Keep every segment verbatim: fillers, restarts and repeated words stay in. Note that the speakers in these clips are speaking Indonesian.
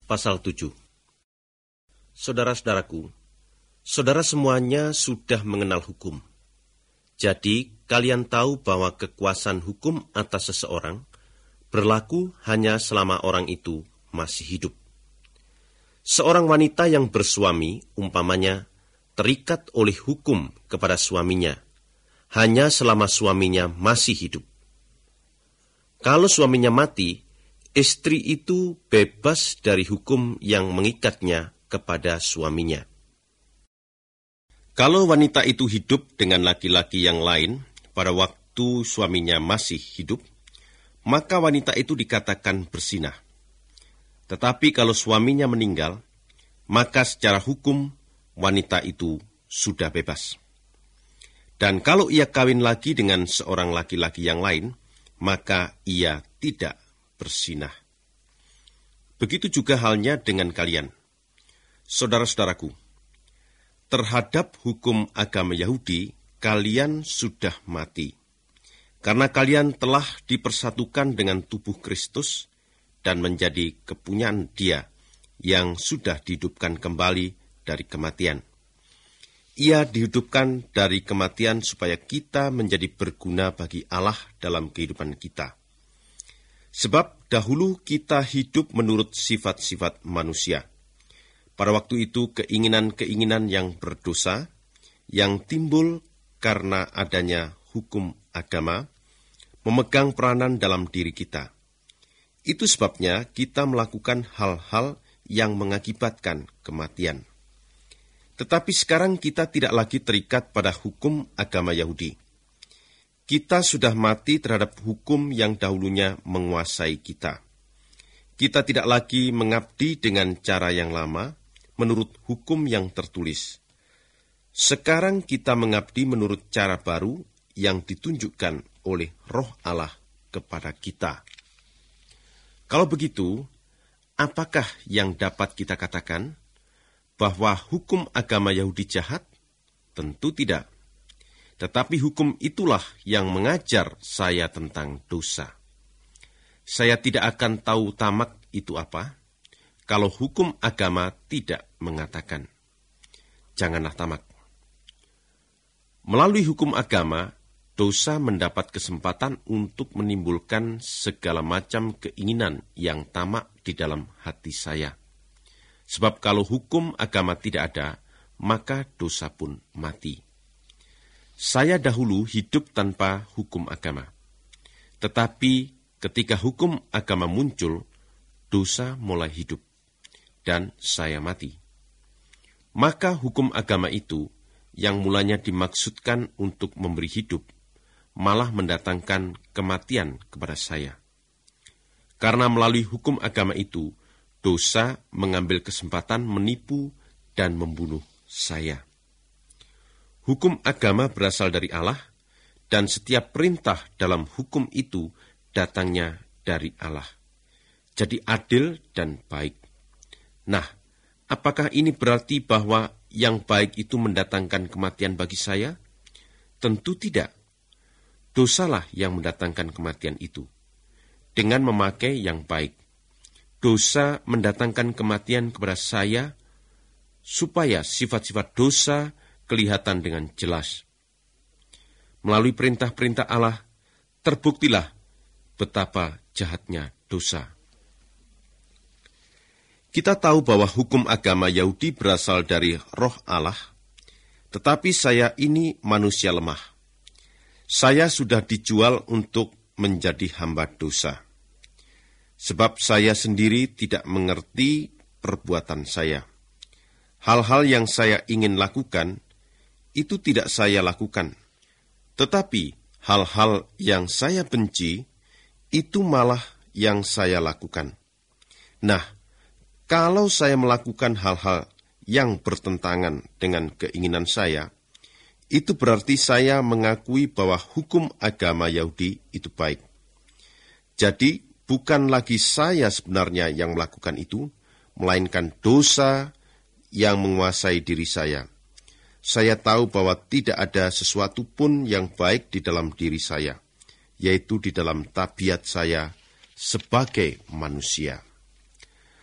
pasal tujuh. Saudara-saudaraku, saudara semuanya sudah mengenal hukum. Jadi, kalian tahu bahwa kekuasaan hukum atas seseorang berlaku hanya selama orang itu masih hidup. Seorang wanita yang bersuami, umpamanya, terikat oleh hukum kepada suaminya, hanya selama suaminya masih hidup. Kalau suaminya mati, istri itu bebas dari hukum yang mengikatnya kepada suaminya. Kalau wanita itu hidup dengan laki-laki yang lain pada waktu suaminya masih hidup, maka wanita itu dikatakan berzinah. Tetapi kalau suaminya meninggal, maka secara hukum wanita itu sudah bebas. Dan kalau ia kawin lagi dengan seorang laki-laki yang lain, maka ia tidak berzinah. Begitu juga halnya dengan kalian. Saudara-saudaraku, terhadap hukum agama Yahudi, kalian sudah mati, karena kalian telah dipersatukan dengan tubuh Kristus dan menjadi kepunyaan Dia yang sudah dihidupkan kembali dari kematian. Ia dihidupkan dari kematian supaya kita menjadi berguna bagi Allah dalam kehidupan kita. Sebab dahulu kita hidup menurut sifat-sifat manusia. Pada waktu itu keinginan-keinginan yang berdosa, yang timbul karena adanya hukum agama, memegang peranan dalam diri kita. Itu sebabnya kita melakukan hal-hal yang mengakibatkan kematian. Tetapi sekarang kita tidak lagi terikat pada hukum agama Yahudi. Kita sudah mati terhadap hukum yang dahulunya menguasai kita. Kita tidak lagi mengabdi dengan cara yang lama, menurut hukum yang tertulis. Sekarang kita mengabdi menurut cara baru yang ditunjukkan oleh Roh Allah kepada kita. Kalau begitu, apakah yang dapat kita katakan? Bahwa hukum agama Yahudi jahat? Tentu tidak. Tetapi hukum itulah yang mengajar saya tentang dosa. Saya tidak akan tahu tamak itu apa, kalau hukum agama tidak mengatakan. Janganlah tamak. Melalui hukum agama, dosa mendapat kesempatan untuk menimbulkan segala macam keinginan yang tamak di dalam hati saya. Sebab kalau hukum agama tidak ada, maka dosa pun mati. Saya dahulu hidup tanpa hukum agama. Tetapi ketika hukum agama muncul, dosa mulai hidup. Dan saya mati. Maka hukum agama itu, yang mulanya dimaksudkan untuk memberi hidup, malah mendatangkan kematian kepada saya. Karena melalui hukum agama itu, dosa mengambil kesempatan menipu dan membunuh saya. Hukum agama berasal dari Allah, dan setiap perintah dalam hukum itu datangnya dari Allah. Jadi adil dan baik. Nah, apakah ini berarti bahwa yang baik itu mendatangkan kematian bagi saya? Tentu tidak. Dosalah yang mendatangkan kematian itu. Dengan memakai yang baik. Dosa mendatangkan kematian kepada saya, supaya sifat-sifat dosa kelihatan dengan jelas. Melalui perintah-perintah Allah, terbuktilah betapa jahatnya dosa. Kita tahu bahwa hukum agama Yahudi berasal dari Roh Allah, tetapi saya ini manusia lemah. Saya sudah dijual untuk menjadi hamba dosa. Sebab saya sendiri tidak mengerti perbuatan saya. Hal-hal yang saya ingin lakukan, itu tidak saya lakukan. Tetapi hal-hal yang saya benci, itu malah yang saya lakukan. Nah, kalau saya melakukan hal-hal yang bertentangan dengan keinginan saya, itu berarti saya mengakui bahwa hukum agama Yahudi itu baik. Jadi, bukan lagi saya sebenarnya yang melakukan itu, melainkan dosa yang menguasai diri saya. Saya tahu bahwa tidak ada sesuatu pun yang baik di dalam diri saya, yaitu di dalam tabiat saya sebagai manusia.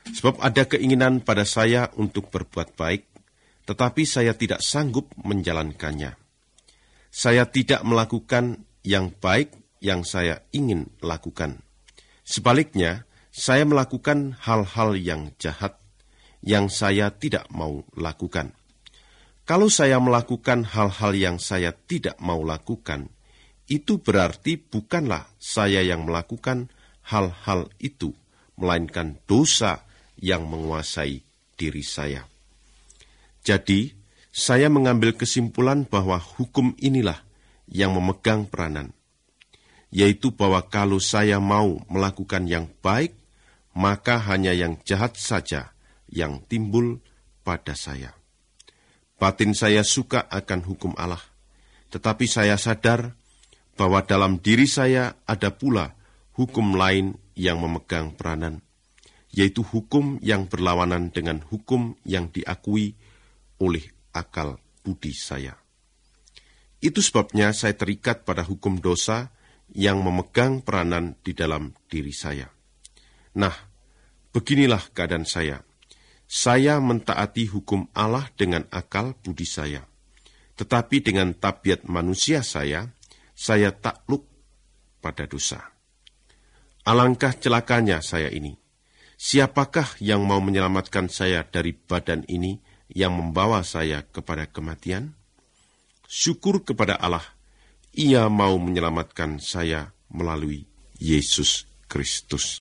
Sebab ada keinginan pada saya untuk berbuat baik, tetapi saya tidak sanggup menjalankannya. Saya tidak melakukan yang baik yang saya ingin lakukan. Sebaliknya, saya melakukan hal-hal yang jahat yang saya tidak mau lakukan. Kalau saya melakukan hal-hal yang saya tidak mau lakukan, itu berarti bukanlah saya yang melakukan hal-hal itu, melainkan dosa yang menguasai diri saya. Jadi, saya mengambil kesimpulan bahwa hukum inilah yang memegang peranan, yaitu bahwa kalau saya mau melakukan yang baik, maka hanya yang jahat saja yang timbul pada saya. Batin saya suka akan hukum Allah, tetapi saya sadar bahwa dalam diri saya ada pula hukum lain yang memegang peranan, yaitu hukum yang berlawanan dengan hukum yang diakui oleh akal budi saya. Itu sebabnya saya terikat pada hukum dosa yang memegang peranan di dalam diri saya. Nah, beginilah keadaan saya. Saya mentaati hukum Allah dengan akal budi saya. Tetapi dengan tabiat manusia saya, saya takluk pada dosa. Alangkah celakanya saya ini. Siapakah yang mau menyelamatkan saya dari badan ini yang membawa saya kepada kematian? Syukur kepada Allah, Ia mau menyelamatkan saya melalui Yesus Kristus.